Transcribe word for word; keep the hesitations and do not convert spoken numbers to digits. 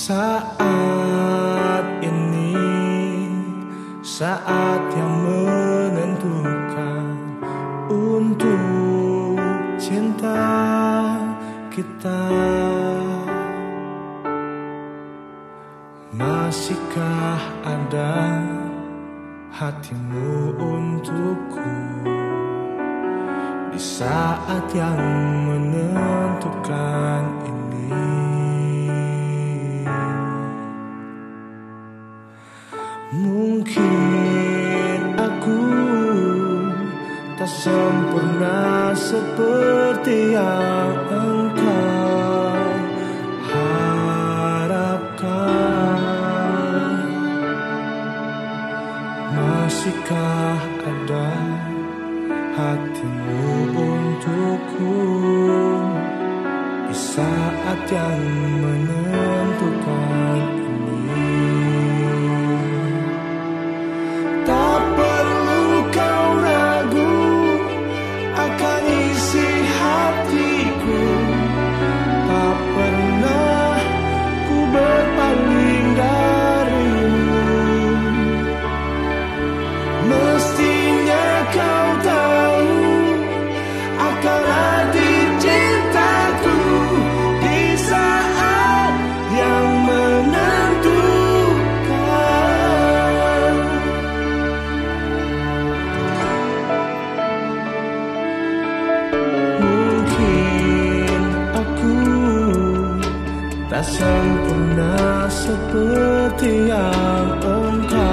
Saat ini, saat yang menentukan untuk cinta kita. Masihkah ada hatimu untukku di saat yang menentukan ini? Mungkin aku tak sempurna seperti yang engkau harapkan. Masihkah ada hatimu untukku di saat yang menentukan ini? Tak perlu kau ragu akan isi hatiku. Tak pernah ku berpaling darimu. Mestinya kau tahu akan arti cintaku di saat yang menentukan. Mungkin aku tak sempurna seperti yang engkau